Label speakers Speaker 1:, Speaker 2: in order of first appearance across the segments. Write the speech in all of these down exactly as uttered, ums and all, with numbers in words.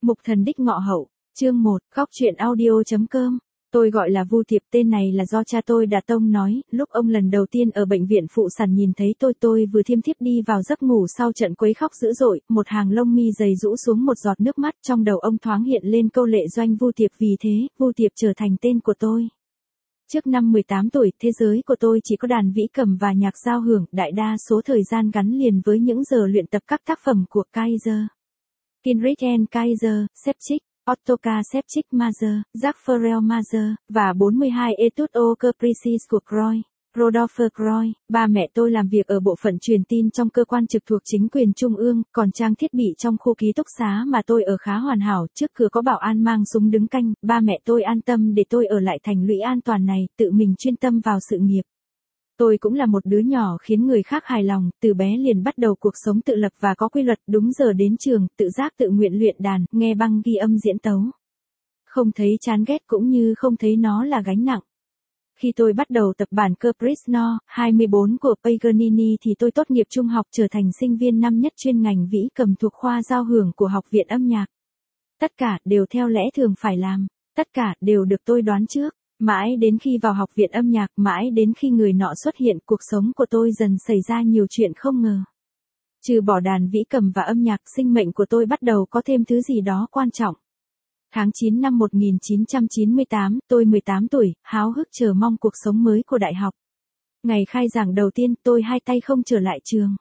Speaker 1: Mục thần đích ngọ hậu, chương một, góc truyện audio.com. Tôi gọi là Vu Tiệp, tên này là do cha tôi đặt tông nói, lúc ông lần đầu tiên ở bệnh viện phụ sản nhìn thấy tôi tôi vừa thiêm thiếp đi vào giấc ngủ sau trận quấy khóc dữ dội, một hàng lông mi dày rũ xuống một giọt nước mắt, trong đầu ông thoáng hiện lên câu lệ doanh Vu Tiệp, vì thế, Vu Tiệp trở thành tên của tôi. Trước năm mười tám tuổi, thế giới của tôi chỉ có đàn vĩ cầm và nhạc giao hưởng, đại đa số thời gian gắn liền với những giờ luyện tập các tác phẩm của Kaiser, Kinrich and Kaiser, Shepard, Ottokar Shepard Major, Jacques Farel Major, và bốn mươi hai Etudes au Caprices của Croy, Rodolphe Croy. Ba mẹ tôi làm việc ở bộ phận truyền tin trong cơ quan trực thuộc chính quyền trung ương, còn trang thiết bị trong khu ký túc xá mà tôi ở khá hoàn hảo, trước cửa có bảo an mang súng đứng canh, ba mẹ tôi an tâm để tôi ở lại thành lũy an toàn này, tự mình chuyên tâm vào sự nghiệp. Tôi cũng là một đứa nhỏ khiến người khác hài lòng, từ bé liền bắt đầu cuộc sống tự lập và có quy luật, đúng giờ đến trường, tự giác tự nguyện luyện đàn, nghe băng ghi âm diễn tấu. Không thấy chán ghét cũng như không thấy nó là gánh nặng. Khi tôi bắt đầu tập bản Caprice No. hai mươi bốn của Paganini thì tôi tốt nghiệp trung học trở thành sinh viên năm nhất chuyên ngành vĩ cầm thuộc khoa giao hưởng của Học viện âm nhạc. Tất cả đều theo lẽ thường phải làm, tất cả đều được tôi đoán trước. Mãi đến khi vào học viện âm nhạc, mãi đến khi người nọ xuất hiện, cuộc sống của tôi dần xảy ra nhiều chuyện không ngờ. Trừ bỏ đàn vĩ cầm và âm nhạc, sinh mệnh của tôi bắt đầu có thêm thứ gì đó quan trọng. Tháng chín năm một nghìn chín trăm chín mươi tám, tôi mười tám tuổi, háo hức chờ mong cuộc sống mới của đại học. Ngày khai giảng đầu tiên, tôi hai tay không trở lại trường.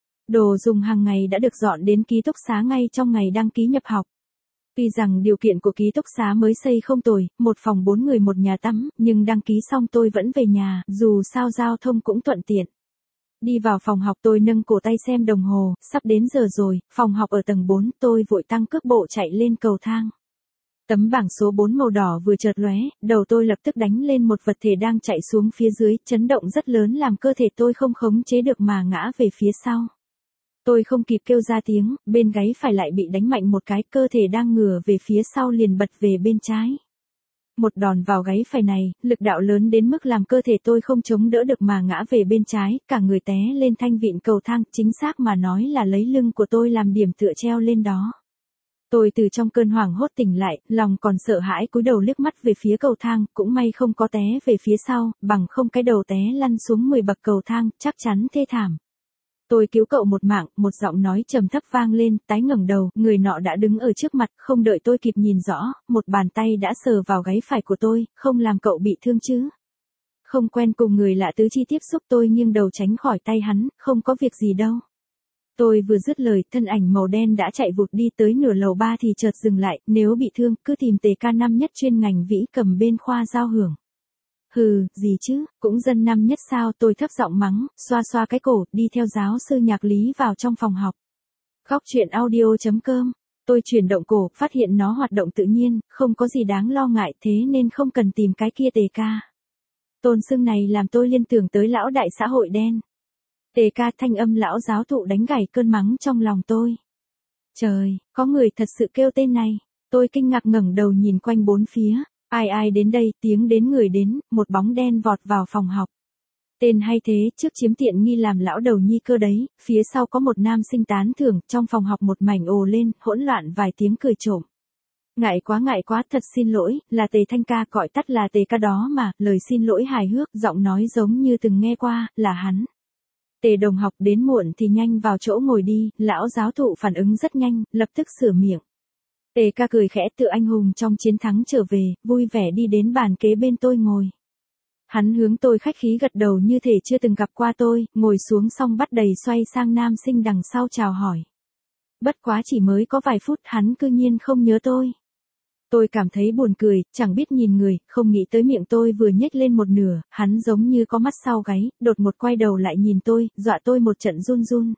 Speaker 1: Đồ dùng hàng ngày đã được dọn đến ký túc xá ngay trong ngày đăng ký nhập học. Tuy rằng điều kiện của ký túc xá mới xây không tồi, một phòng bốn người một nhà tắm, nhưng đăng ký xong tôi vẫn về nhà, dù sao giao thông cũng thuận tiện. Đi vào phòng học tôi nâng cổ tay xem đồng hồ, sắp đến giờ rồi, phòng học ở tầng bốn, tôi vội tăng cước bộ chạy lên cầu thang. Tấm bảng số bốn màu đỏ vừa chợt lóe, đầu tôi lập tức đánh lên một vật thể đang chạy xuống phía dưới, chấn động rất lớn làm cơ thể tôi không khống chế được mà ngã về phía sau. Tôi không kịp kêu ra tiếng, bên gáy phải lại bị đánh mạnh một cái, cơ thể đang ngửa về phía sau liền bật về bên trái. Một đòn vào gáy phải này, lực đạo lớn đến mức làm cơ thể tôi không chống đỡ được mà ngã về bên trái, cả người té lên thanh vịn cầu thang, chính xác mà nói là lấy lưng của tôi làm điểm tựa treo lên đó. Tôi từ trong cơn hoảng hốt tỉnh lại, lòng còn sợ hãi cúi đầu liếc mắt về phía cầu thang, cũng may không có té về phía sau, bằng không cái đầu té lăn xuống mười bậc cầu thang, chắc chắn thê thảm. Tôi cứu cậu một mạng, một giọng nói trầm thấp vang lên, tái ngẩng đầu, người nọ đã đứng ở trước mặt, không đợi tôi kịp nhìn rõ, một bàn tay đã sờ vào gáy phải của tôi, không làm cậu bị thương chứ? Không quen cùng người lạ tứ chi tiếp xúc, tôi nghiêng đầu tránh khỏi tay hắn, không có việc gì đâu. Tôi vừa dứt lời, thân ảnh màu đen đã chạy vụt đi tới nửa lầu ba thì chợt dừng lại, nếu bị thương, cứ tìm tề ca năm nhất chuyên ngành vĩ cầm bên khoa giao hưởng. Hừ, gì chứ, cũng dân năm nhất sao, tôi thấp giọng mắng, xoa xoa cái cổ, đi theo giáo sư nhạc lý vào trong phòng học. Góc truyện audio.com, tôi chuyển động cổ, phát hiện nó hoạt động tự nhiên, không có gì đáng lo ngại, thế nên không cần tìm cái kia tề ca. Tôn xưng này làm tôi liên tưởng tới lão đại xã hội đen. Tề ca, thanh âm lão giáo thụ đánh gảy cơn mắng trong lòng tôi. Trời, có người thật sự kêu tên này, tôi kinh ngạc ngẩng đầu nhìn quanh bốn phía. Ai ai đến đây, tiếng đến người đến, một bóng đen vọt vào phòng học. Tên hay thế, trước chiếm tiện nghi làm lão đầu nhi cơ đấy, phía sau có một nam sinh tán thưởng, trong phòng học một mảnh ồ lên, hỗn loạn vài tiếng cười trộm. Ngại quá ngại quá, thật xin lỗi, là Tề Thanh ca, gọi tắt là Tề ca đó mà, lời xin lỗi hài hước, giọng nói giống như từng nghe qua, là hắn. Tề đồng học, đến muộn thì nhanh vào chỗ ngồi đi, lão giáo thụ phản ứng rất nhanh, lập tức sửa miệng. Tề ca cười khẽ, tự anh hùng trong chiến thắng trở về, vui vẻ đi đến bàn kế bên tôi ngồi. Hắn hướng tôi khách khí gật đầu như thể chưa từng gặp qua tôi, ngồi xuống xong bắt đầy xoay sang nam sinh đằng sau chào hỏi. Bất quá chỉ mới có vài phút hắn cư nhiên không nhớ tôi. Tôi cảm thấy buồn cười, chẳng biết nhìn người, không nghĩ tới miệng tôi vừa nhếch lên một nửa, hắn giống như có mắt sau gáy, đột một quay đầu lại nhìn tôi, dọa tôi một trận run run.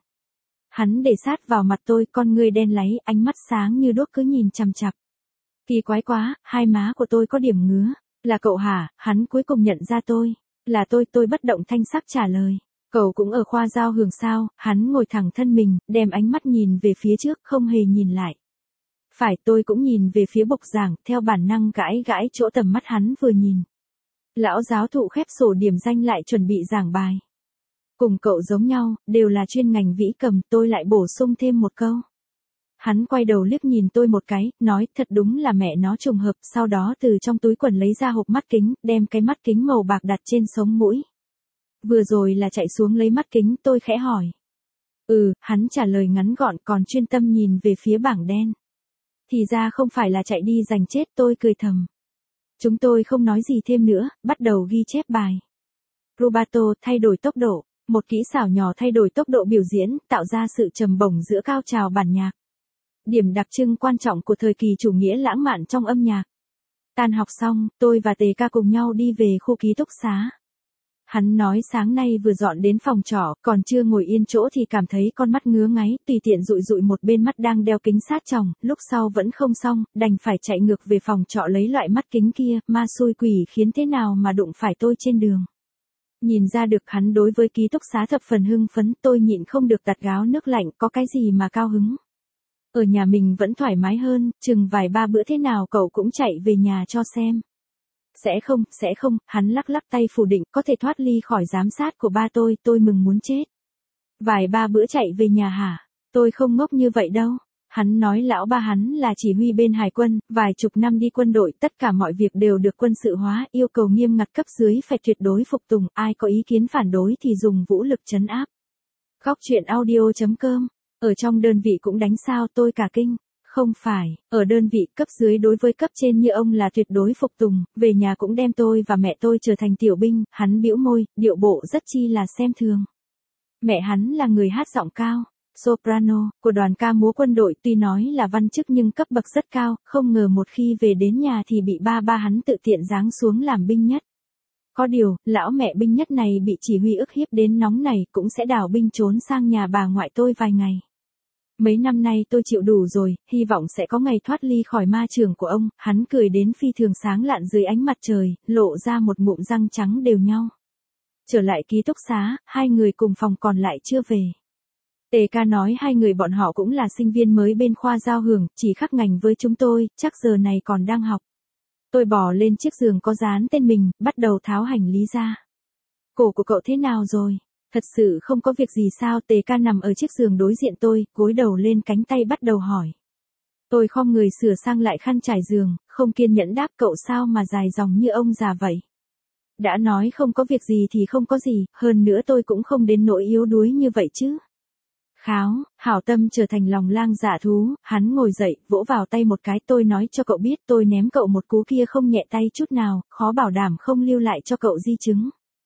Speaker 1: Hắn để sát vào mặt tôi, con ngươi đen láy, ánh mắt sáng như đuốc cứ nhìn chằm chằm. Kỳ quái quá, hai má của tôi có điểm ngứa. Là cậu hả? Hắn cuối cùng nhận ra tôi. Là tôi, tôi bất động thanh sắc trả lời. Cậu cũng ở khoa giao hưởng sao? Hắn ngồi thẳng thân mình, đem ánh mắt nhìn về phía trước, không hề nhìn lại. Phải, tôi cũng nhìn về phía bục giảng, theo bản năng gãi gãi chỗ tầm mắt hắn vừa nhìn. Lão giáo thụ khép sổ điểm danh lại chuẩn bị giảng bài. Cùng cậu giống nhau, đều là chuyên ngành vĩ cầm, tôi lại bổ sung thêm một câu. Hắn quay đầu liếc nhìn tôi một cái, nói thật đúng là mẹ nó trùng hợp, sau đó từ trong túi quần lấy ra hộp mắt kính, đem cái mắt kính màu bạc đặt trên sống mũi. Vừa rồi là chạy xuống lấy mắt kính, tôi khẽ hỏi. Ừ, hắn trả lời ngắn gọn còn chuyên tâm nhìn về phía bảng đen. Thì ra không phải là chạy đi giành chết, tôi cười thầm. Chúng tôi không nói gì thêm nữa, bắt đầu ghi chép bài. Rubato, thay đổi tốc độ, một kỹ xảo nhỏ thay đổi tốc độ biểu diễn, tạo ra sự trầm bổng giữa cao trào bản nhạc. Điểm đặc trưng quan trọng của thời kỳ chủ nghĩa lãng mạn trong âm nhạc. Tan học xong, tôi và Tề Ca cùng nhau đi về khu ký túc xá. Hắn nói sáng nay vừa dọn đến phòng trọ, còn chưa ngồi yên chỗ thì cảm thấy con mắt ngứa ngáy, tùy tiện dụi dụi một bên mắt đang đeo kính sát tròng, lúc sau vẫn không xong, đành phải chạy ngược về phòng trọ lấy loại mắt kính kia, ma xui quỷ khiến thế nào mà đụng phải tôi trên đường. Nhìn ra được hắn đối với ký túc xá thập phần hưng phấn, tôi nhịn không được tạt gáo nước lạnh, có cái gì mà cao hứng. Ở nhà mình vẫn thoải mái hơn, chừng vài ba bữa thế nào cậu cũng chạy về nhà cho xem. Sẽ không, sẽ không, hắn lắc lắc tay phủ định, có thể thoát ly khỏi giám sát của ba tôi, tôi mừng muốn chết. Vài ba bữa chạy về nhà hả? Tôi không ngốc như vậy đâu. Hắn nói lão ba hắn là chỉ huy bên hải quân, vài chục năm đi quân đội, tất cả mọi việc đều được quân sự hóa, yêu cầu nghiêm ngặt, cấp dưới phải tuyệt đối phục tùng, ai có ý kiến phản đối thì dùng vũ lực trấn áp. Góc truyện audio chấm com, ở trong đơn vị cũng đánh sao, tôi cả kinh. Không phải, ở đơn vị cấp dưới đối với cấp trên như ông là tuyệt đối phục tùng, về nhà cũng đem tôi và mẹ tôi trở thành tiểu binh, hắn bĩu môi, điệu bộ rất chi là xem thường. Mẹ hắn là người hát giọng cao, soprano, của đoàn ca múa quân đội, tuy nói là văn chức nhưng cấp bậc rất cao, không ngờ một khi về đến nhà thì bị ba ba hắn tự tiện giáng xuống làm binh nhất. Có điều, lão mẹ binh nhất này bị chỉ huy ức hiếp đến nóng này cũng sẽ đảo binh trốn sang nhà bà ngoại tôi vài ngày. Mấy năm nay tôi chịu đủ rồi, hy vọng sẽ có ngày thoát ly khỏi ma trường của ông, hắn cười đến phi thường sáng lạn dưới ánh mặt trời, lộ ra một ngụm răng trắng đều nhau. Trở lại ký túc xá, hai người cùng phòng còn lại chưa về. Tề Ca nói hai người bọn họ cũng là sinh viên mới bên khoa giao hưởng, chỉ khác ngành với chúng tôi, chắc giờ này còn đang học. Tôi bò lên chiếc giường có dán tên mình, bắt đầu tháo hành lý ra. Cổ của cậu thế nào rồi? Thật sự không có việc gì sao? Tề Ca nằm ở chiếc giường đối diện tôi, gối đầu lên cánh tay bắt đầu hỏi. Tôi khom người sửa sang lại khăn trải giường, không kiên nhẫn đáp, cậu sao mà dài dòng như ông già vậy? Đã nói không có việc gì thì không có gì, hơn nữa tôi cũng không đến nỗi yếu đuối như vậy chứ. Kháo, hảo tâm trở thành lòng lang dạ thú, hắn ngồi dậy, vỗ vào tay một cái, tôi nói cho cậu biết tôi ném cậu một cú kia không nhẹ tay chút nào, khó bảo đảm không lưu lại cho cậu di chứng.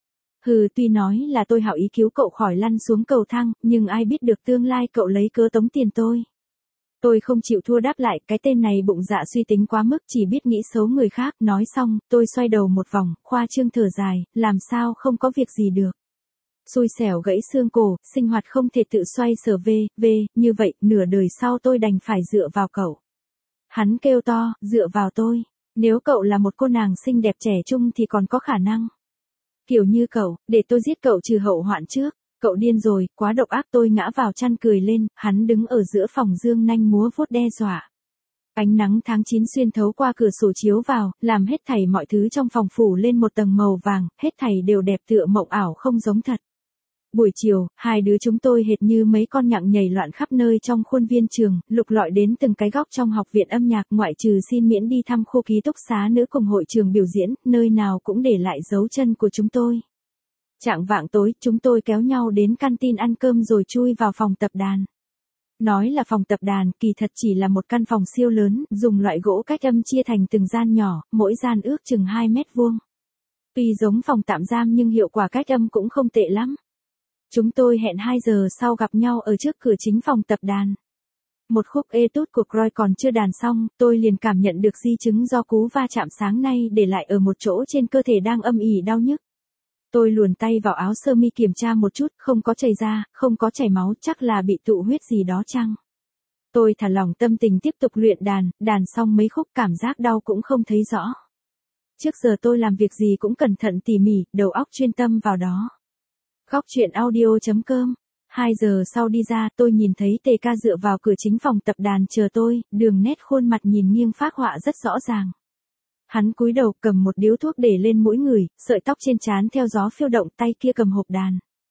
Speaker 1: Hừ, tuy nói là tôi hảo ý cứu cậu khỏi lăn xuống cầu thang, nhưng ai biết được tương lai cậu lấy cớ tống tiền tôi. Tôi không chịu thua đáp lại, cái tên này bụng dạ suy tính quá mức, chỉ biết nghĩ xấu người khác. Nói xong, tôi xoay đầu một vòng, khoa trương thở dài, làm sao không có việc gì được. Xui xẻo gãy xương cổ, sinh hoạt không thể tự xoay sở về, về, như vậy, nửa đời sau tôi đành phải dựa vào cậu. Hắn kêu to, dựa vào tôi. Nếu cậu là một cô nàng xinh đẹp trẻ trung thì còn có khả năng. Kiểu như cậu, để tôi giết cậu trừ hậu hoạn trước. Cậu điên rồi, quá độc ác. Tôi ngã vào chăn cười lên, hắn đứng ở giữa phòng dương nanh múa vuốt đe dọa. Ánh nắng tháng chín xuyên thấu qua cửa sổ chiếu vào, làm hết thảy mọi thứ trong phòng phủ lên một tầng màu vàng, hết thảy đều đẹp tựa mộng ảo không giống thật. Buổi chiều, hai đứa chúng tôi hệt như mấy con nhặng nhảy loạn khắp nơi trong khuôn viên trường, lục lọi đến từng cái góc trong học viện âm nhạc, ngoại trừ xin miễn đi thăm khu ký túc xá nữ cùng hội trường biểu diễn, nơi nào cũng để lại dấu chân của chúng tôi. Chạng vạng tối, chúng tôi kéo nhau đến canteen ăn cơm rồi chui vào phòng tập đàn. Nói là phòng tập đàn, kỳ thật chỉ là một căn phòng siêu lớn, dùng loại gỗ cách âm chia thành từng gian nhỏ, mỗi gian ước chừng hai mét vuông. Tuy giống phòng tạm giam nhưng hiệu quả cách âm cũng không tệ lắm. Chúng tôi hẹn hai giờ sau gặp nhau ở trước cửa chính phòng tập đàn. Một khúc Etude của Croy còn chưa đàn xong, tôi liền cảm nhận được di chứng do cú va chạm sáng nay để lại ở một chỗ trên cơ thể đang âm ỉ đau nhức. Tôi luồn tay vào áo sơ mi kiểm tra một chút, không có chảy ra, không có chảy máu, chắc là bị tụ huyết gì đó chăng. Tôi thả lỏng tâm tình tiếp tục luyện đàn, đàn xong mấy khúc cảm giác đau cũng không thấy rõ. Trước giờ tôi làm việc gì cũng cẩn thận tỉ mỉ, đầu óc chuyên tâm vào đó. Góc truyện audio chấm com. Hai giờ sau đi ra, tôi nhìn thấy Tề Ca dựa vào cửa chính phòng tập đàn chờ tôi, đường nét khuôn mặt nhìn nghiêng phác họa rất rõ ràng. Hắn cúi đầu cầm một điếu thuốc để lên mũi người, sợi tóc trên trán theo gió phiêu động, tay kia cầm hộp đàn.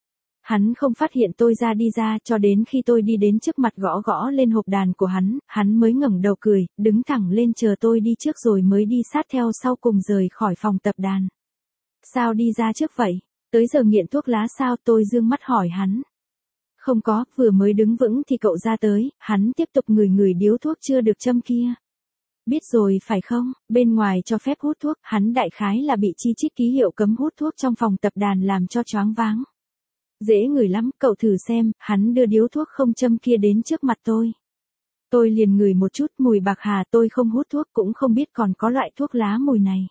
Speaker 1: Hắn không phát hiện tôi ra đi ra cho đến khi tôi đi đến trước mặt gõ gõ lên hộp đàn của hắn, hắn mới ngẩng đầu cười, đứng thẳng lên chờ tôi đi trước rồi mới đi sát theo sau cùng rời khỏi phòng tập đàn. Sao đi ra trước vậy? Tới giờ nghiện thuốc lá sao? Tôi dương mắt hỏi hắn. Không có, vừa mới đứng vững thì cậu ra tới, hắn tiếp tục ngửi ngửi điếu thuốc chưa được châm kia. Biết rồi phải không, bên ngoài cho phép hút thuốc, hắn đại khái là bị chi chít ký hiệu cấm hút thuốc trong phòng tập đàn làm cho choáng váng. Dễ ngửi lắm, cậu thử xem, hắn đưa điếu thuốc không châm kia đến trước mặt tôi. Tôi liền ngửi một chút mùi bạc hà, tôi không hút thuốc cũng không biết còn có loại thuốc lá mùi này.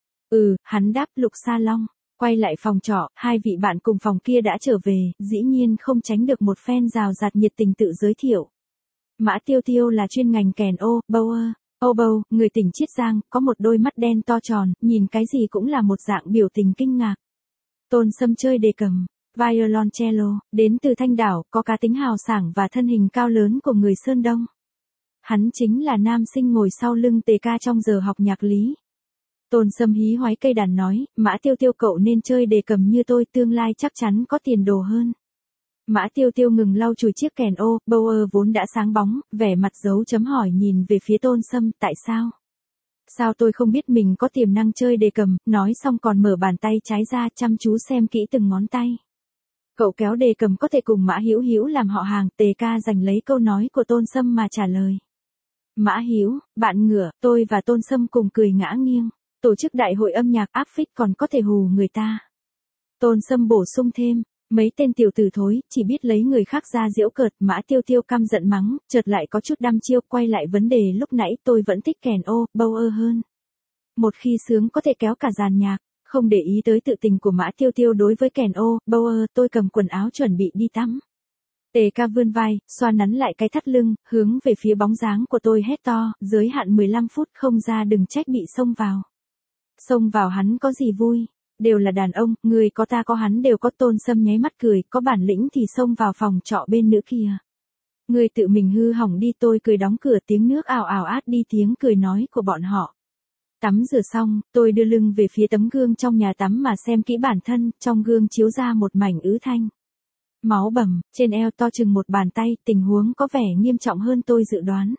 Speaker 1: Ừ, hắn đáp Lục Sa Long. Quay lại phòng trọ, hai vị bạn cùng phòng kia đã trở về, dĩ nhiên không tránh được một phen rào rạt nhiệt tình tự giới thiệu. Mã Tiêu Tiêu là chuyên ngành kèn ô, bower, oboe, người tỉnh Chiết Giang, có một đôi mắt đen to tròn, nhìn cái gì cũng là một dạng biểu tình kinh ngạc. Tôn Sâm chơi đề cầm, violoncello, đến từ Thanh Đảo, có cá tính hào sảng và thân hình cao lớn của người Sơn Đông. Hắn chính là nam sinh ngồi sau lưng Tề Ca trong giờ học nhạc lý. Tôn Sâm hí hoái cây đàn nói, Mã Tiêu Tiêu cậu nên chơi đề cầm như tôi, tương lai chắc chắn có tiền đồ hơn. Mã Tiêu Tiêu ngừng lau chùi chiếc kèn ô, bower vốn đã sáng bóng, vẻ mặt dấu chấm hỏi nhìn về phía Tôn Sâm, tại sao? Sao tôi không biết mình có tiềm năng chơi đề cầm, nói xong còn mở bàn tay trái ra chăm chú xem kỹ từng ngón tay. Cậu kéo đề cầm có thể cùng Mã Hữu Hữu làm họ hàng, Tề Ca giành lấy câu nói của Tôn Sâm mà trả lời. Mã Hữu, bạn ngửa, tôi và Tôn Sâm cùng cười ngã nghiêng. Tổ chức đại hội âm nhạc áp phích còn có thể hù người ta. Tôn Sâm bổ sung thêm, mấy tên tiểu tử thối, chỉ biết lấy người khác ra giễu cợt. Mã Tiêu Tiêu căm giận mắng, chợt lại có chút đăm chiêu, quay lại vấn đề lúc nãy, tôi vẫn thích kèn ô, bower hơn. Một khi sướng có thể kéo cả dàn nhạc, không để ý tới tự tình của Mã Tiêu Tiêu đối với kèn ô, bower, tôi cầm quần áo chuẩn bị đi tắm. Tề Ca vươn vai, xoa nắn lại cái thắt lưng, hướng về phía bóng dáng của tôi hét to, giới hạn mười lăm phút không ra đừng trách bị xông vào. Xông vào hắn có gì vui, đều là đàn ông, người có ta có hắn đều có. Tôn Sâm nháy mắt cười, có bản lĩnh thì xông vào phòng trọ bên nữ kia. Người tự mình hư hỏng đi. Tôi cười đóng cửa, tiếng nước ào ào át đi tiếng cười nói của bọn họ. Tắm rửa xong, tôi đưa lưng về phía tấm gương trong nhà tắm mà xem kỹ bản thân, trong gương chiếu ra một mảnh ứ thanh. Máu bầm, trên eo to chừng một bàn tay, tình huống có vẻ nghiêm trọng hơn tôi dự đoán.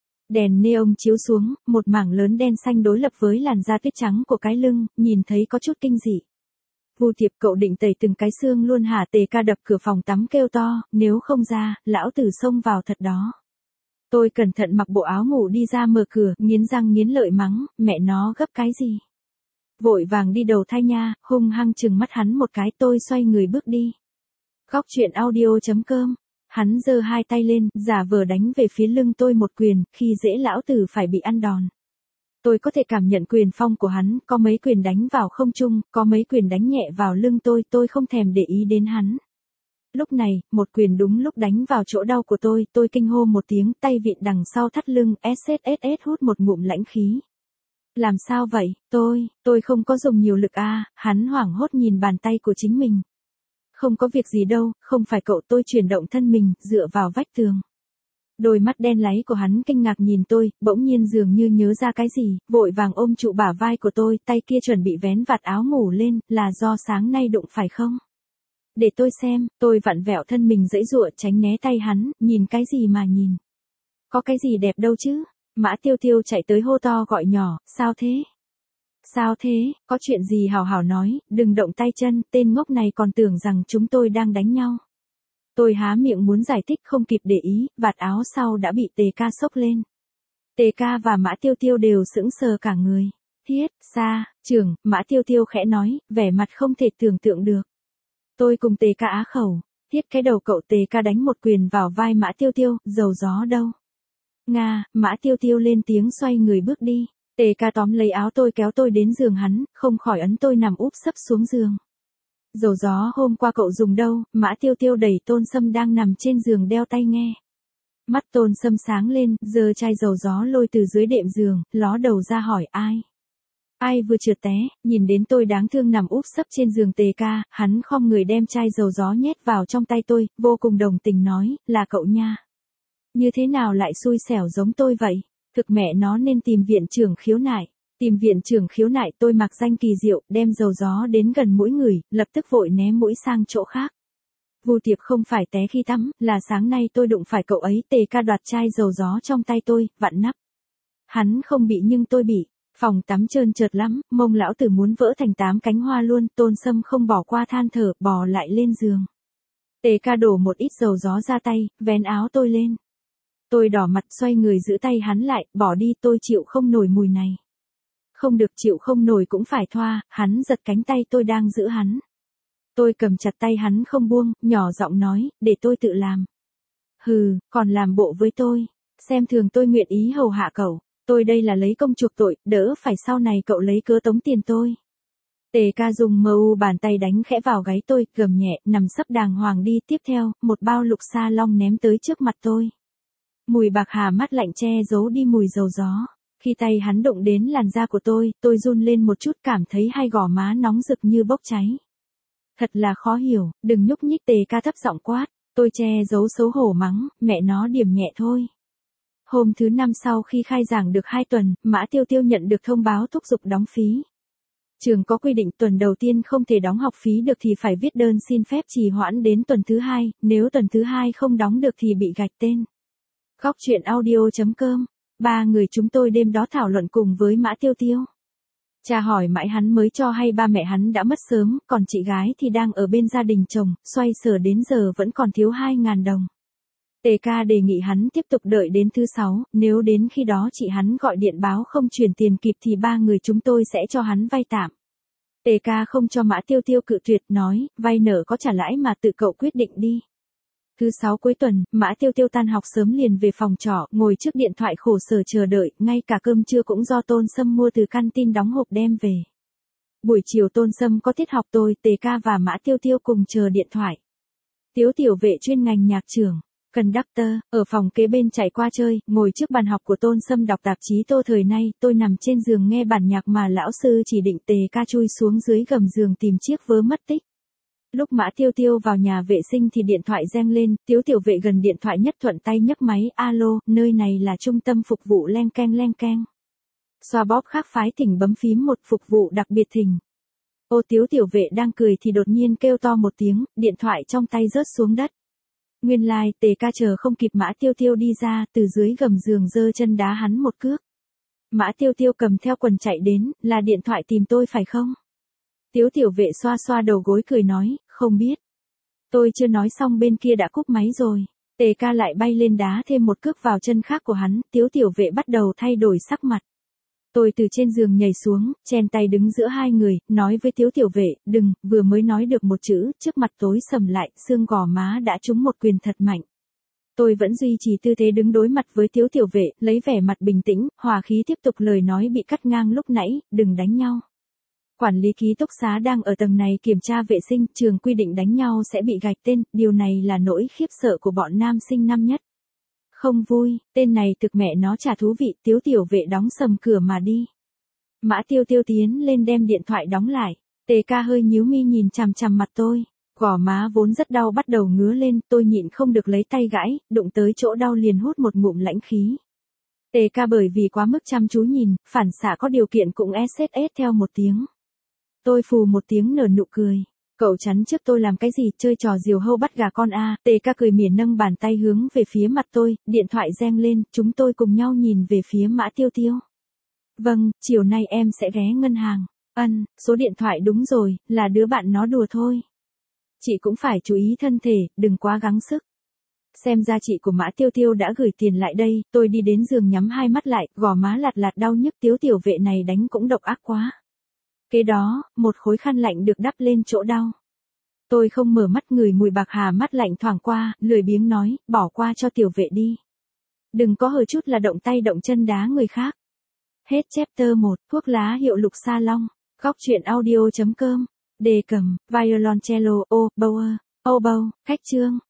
Speaker 1: Đèn neon chiếu xuống, một mảng lớn đen xanh đối lập với làn da tuyết trắng của cái lưng, nhìn thấy có chút kinh dị. Vu Thiệp cậu định tẩy từng cái xương luôn hả? Tề Ca đập cửa phòng tắm kêu to, nếu không ra, lão tử xông vào thật đó. Tôi cẩn thận mặc bộ áo ngủ đi ra mở cửa, nghiến răng nghiến lợi mắng, mẹ nó gấp cái gì? Vội vàng đi đầu thai nha, hung hăng chừng mắt hắn một cái. Tôi xoay người bước đi. Góc truyện audio chấm com. Hắn giơ hai tay lên, giả vờ đánh về phía lưng tôi một quyền, khi dễ lão tử phải bị ăn đòn. Tôi có thể cảm nhận quyền phong của hắn, có mấy quyền đánh vào không trung, có mấy quyền đánh nhẹ vào lưng tôi, tôi không thèm để ý đến hắn. Lúc này, một quyền đúng lúc đánh vào chỗ đau của tôi, tôi kinh hô một tiếng, tay vịn đằng sau thắt lưng, sss hút một ngụm lãnh khí. Làm sao vậy, tôi, tôi không có dùng nhiều lực à, hắn hoảng hốt nhìn bàn tay của chính mình. Không có việc gì đâu, không phải cậu. Tôi chuyển động thân mình, dựa vào vách tường. Đôi mắt đen láy của hắn kinh ngạc nhìn tôi, bỗng nhiên dường như nhớ ra cái gì, vội vàng ôm trụ bả vai của tôi, tay kia chuẩn bị vén vạt áo ngủ lên, là do sáng nay đụng phải không? Để tôi xem, tôi vặn vẹo thân mình giãy giụa tránh né tay hắn, nhìn cái gì mà nhìn? Có cái gì đẹp đâu chứ? Mã Tiêu Tiêu chạy tới hô to gọi nhỏ, sao thế? Sao thế, có chuyện gì hào hào nói, đừng động tay chân, tên ngốc này còn tưởng rằng chúng tôi đang đánh nhau. Tôi há miệng muốn giải thích không kịp để ý, vạt áo sau đã bị Tề Ca xốc lên. Tề Ca và Mã Tiêu Tiêu đều sững sờ cả người. Thiết, Sa, trưởng, Mã Tiêu Tiêu khẽ nói, vẻ mặt không thể tưởng tượng được. Tôi cùng Tề Ca á khẩu, thiết cái đầu cậu. Tề Ca đánh một quyền vào vai Mã Tiêu Tiêu, dầu gió đâu. Nga, Mã Tiêu Tiêu lên tiếng xoay người bước đi. Tề Ca tóm lấy áo tôi kéo tôi đến giường hắn, không khỏi ấn tôi nằm úp sấp xuống giường. Dầu gió hôm qua cậu dùng đâu? Mã Tiêu Tiêu đẩy Tôn Sâm đang nằm trên giường đeo tai nghe. Mắt Tôn Sâm sáng lên, giơ chai dầu gió lôi từ dưới đệm giường, ló đầu ra hỏi ai. Ai vừa trượt té, nhìn đến tôi đáng thương nằm úp sấp trên giường Tề Ca, hắn khom người đem chai dầu gió nhét vào trong tay tôi, vô cùng đồng tình nói, là cậu nha. Như thế nào lại xui xẻo giống tôi vậy? Thực mẹ nó nên tìm viện trưởng khiếu nại. Tìm viện trưởng khiếu nại. Tôi mặc danh kỳ diệu, đem dầu gió đến gần mũi người, lập tức vội né mũi sang chỗ khác. Vu Tiệp không phải té khi tắm, là sáng nay tôi đụng phải cậu ấy. Tề ca đoạt chai dầu gió trong tay tôi, vặn nắp. Hắn không bị nhưng tôi bị. Phòng tắm trơn trượt lắm, mông lão tử muốn vỡ thành tám cánh hoa luôn. Tôn Sâm không bỏ qua than thở, bò lại lên giường. Tề ca đổ một ít dầu gió ra tay, vén áo tôi lên. Tôi đỏ mặt xoay người giữ tay hắn lại, bỏ đi, tôi chịu không nổi mùi này. Không được, chịu không nổi cũng phải thoa. Hắn giật cánh tay tôi đang giữ hắn. Tôi cầm chặt tay hắn không buông, nhỏ giọng nói, để tôi tự làm. Hừ, còn làm bộ với tôi. Xem thường tôi nguyện ý hầu hạ cậu. Tôi đây là lấy công chuộc tội, đỡ phải sau này cậu lấy cớ tống tiền tôi. Tề ca dùng mờ u bàn tay đánh khẽ vào gáy tôi, gầm nhẹ, nằm sấp đàng hoàng đi. Tiếp theo, một bao lục sa long ném tới trước mặt tôi. Mùi bạc hà mát lạnh che giấu đi mùi dầu gió. Khi tay hắn đụng đến làn da của tôi, tôi run lên một chút, cảm thấy hai gò má nóng rực như bốc cháy. Thật là khó hiểu, đừng nhúc nhích. Tề ca thấp giọng quát. Tôi che giấu xấu hổ mắng, mẹ nó điểm nhẹ thôi. Hôm thứ năm sau khi khai giảng được hai tuần, Mã Tiêu Tiêu nhận được thông báo thúc giục đóng phí. Trường có quy định tuần đầu tiên không thể đóng học phí được thì phải viết đơn xin phép trì hoãn đến tuần thứ hai, nếu tuần thứ hai không đóng được thì bị gạch tên. Góc truyện audio chấm com. Ba người chúng tôi đêm đó thảo luận cùng với Mã Tiêu Tiêu. Cha hỏi mãi hắn mới cho hay ba mẹ hắn đã mất sớm, còn chị gái thì đang ở bên gia đình chồng, xoay sở đến giờ vẫn còn thiếu hai ngàn đồng. Tề ca đề nghị hắn tiếp tục đợi đến thứ sáu, nếu đến khi đó chị hắn gọi điện báo không chuyển tiền kịp thì ba người chúng tôi sẽ cho hắn vay tạm. Tề ca không cho Mã Tiêu Tiêu cự tuyệt, nói, vay nợ có trả lãi mà tự cậu quyết định đi. Thứ sáu cuối tuần, Mã Tiêu Tiêu tan học sớm liền về phòng trọ, ngồi trước điện thoại khổ sở chờ đợi, ngay cả cơm trưa cũng do Tôn Sâm mua từ canteen đóng hộp đem về. Buổi chiều Tôn Sâm có tiết học, tôi, Tề ca và Mã Tiêu Tiêu cùng chờ điện thoại. Tiếu tiểu vệ chuyên ngành nhạc trưởng, conductor, ở phòng kế bên chạy qua chơi, ngồi trước bàn học của Tôn Sâm đọc tạp chí Tô thời nay, tôi nằm trên giường nghe bản nhạc mà lão sư chỉ định. Tề ca chui xuống dưới gầm giường tìm chiếc vớ mất tích. Lúc Mã Tiêu Tiêu vào nhà vệ sinh thì điện thoại reng lên, Tiếu tiểu vệ gần điện thoại nhất thuận tay nhấc máy, alo, nơi này là trung tâm phục vụ leng keng leng keng. Xoa bóp khác phái thỉnh bấm phím một, phục vụ đặc biệt thỉnh. Ô, Tiếu tiểu vệ đang cười thì đột nhiên kêu to một tiếng, điện thoại trong tay rớt xuống đất. Nguyên lai, like, Tề ca chờ không kịp Mã Tiêu Tiêu đi ra, từ dưới gầm giường giơ chân đá hắn một cước. Mã Tiêu Tiêu cầm theo quần chạy đến, là điện thoại tìm tôi phải không? Tiếu tiểu vệ xoa xoa đầu gối cười nói, không biết. Tôi chưa nói xong bên kia đã cúp máy rồi. Tề ca lại bay lên đá thêm một cước vào chân khác của hắn, Tiếu tiểu vệ bắt đầu thay đổi sắc mặt. Tôi từ trên giường nhảy xuống, chen tay đứng giữa hai người, nói với Tiếu tiểu vệ, đừng, vừa mới nói được một chữ, trước mặt tối sầm lại, xương gò má đã trúng một quyền thật mạnh. Tôi vẫn duy trì tư thế đứng đối mặt với Tiếu tiểu vệ, lấy vẻ mặt bình tĩnh, hòa khí tiếp tục lời nói bị cắt ngang lúc nãy, đừng đánh nhau. Quản lý ký túc xá đang ở tầng này kiểm tra vệ sinh, trường quy định đánh nhau sẽ bị gạch tên, điều này là nỗi khiếp sợ của bọn nam sinh năm nhất. Không vui, tên này thực mẹ nó chả thú vị. Tiếu tiểu vệ đóng sầm cửa mà đi. Mã Tiêu Tiêu tiến lên đem điện thoại đóng lại. Tề ca hơi nhíu mi nhìn chằm chằm mặt tôi. Gò má vốn rất đau bắt đầu ngứa lên, tôi nhịn không được lấy tay gãi, đụng tới chỗ đau liền hút một ngụm lãnh khí. Tề ca bởi vì quá mức chăm chú nhìn, phản xạ có điều kiện cũng ét ét ét theo một tiếng. Tôi phù một tiếng nở nụ cười. Cậu chắn trước tôi làm cái gì, chơi trò diều hâu bắt gà con a? Tề ca cười mỉa nâng bàn tay hướng về phía mặt tôi, điện thoại reng lên, chúng tôi cùng nhau nhìn về phía Mã Tiêu Tiêu. Vâng, chiều nay em sẽ ghé ngân hàng. Ân, số điện thoại đúng rồi, là đứa bạn nó đùa thôi. Chị cũng phải chú ý thân thể, đừng quá gắng sức. Xem ra chị của Mã Tiêu Tiêu đã gửi tiền lại đây, tôi đi đến giường nhắm hai mắt lại, gò má lạt lạt đau nhức. Tiếu tiểu vệ này đánh cũng độc ác quá. Kế đó, một khối khăn lạnh được đắp lên chỗ đau. Tôi không mở mắt, ngửi mùi bạc hà mát lạnh thoảng qua, lười biếng nói, bỏ qua cho tiểu vệ đi. Đừng có hờ chút là động tay động chân đá người khác. Hết chapter một, thuốc lá hiệu lục sa long. Góc truyện audio chấm com. Đề cầm, violoncello, oboe, oboe, khách chương.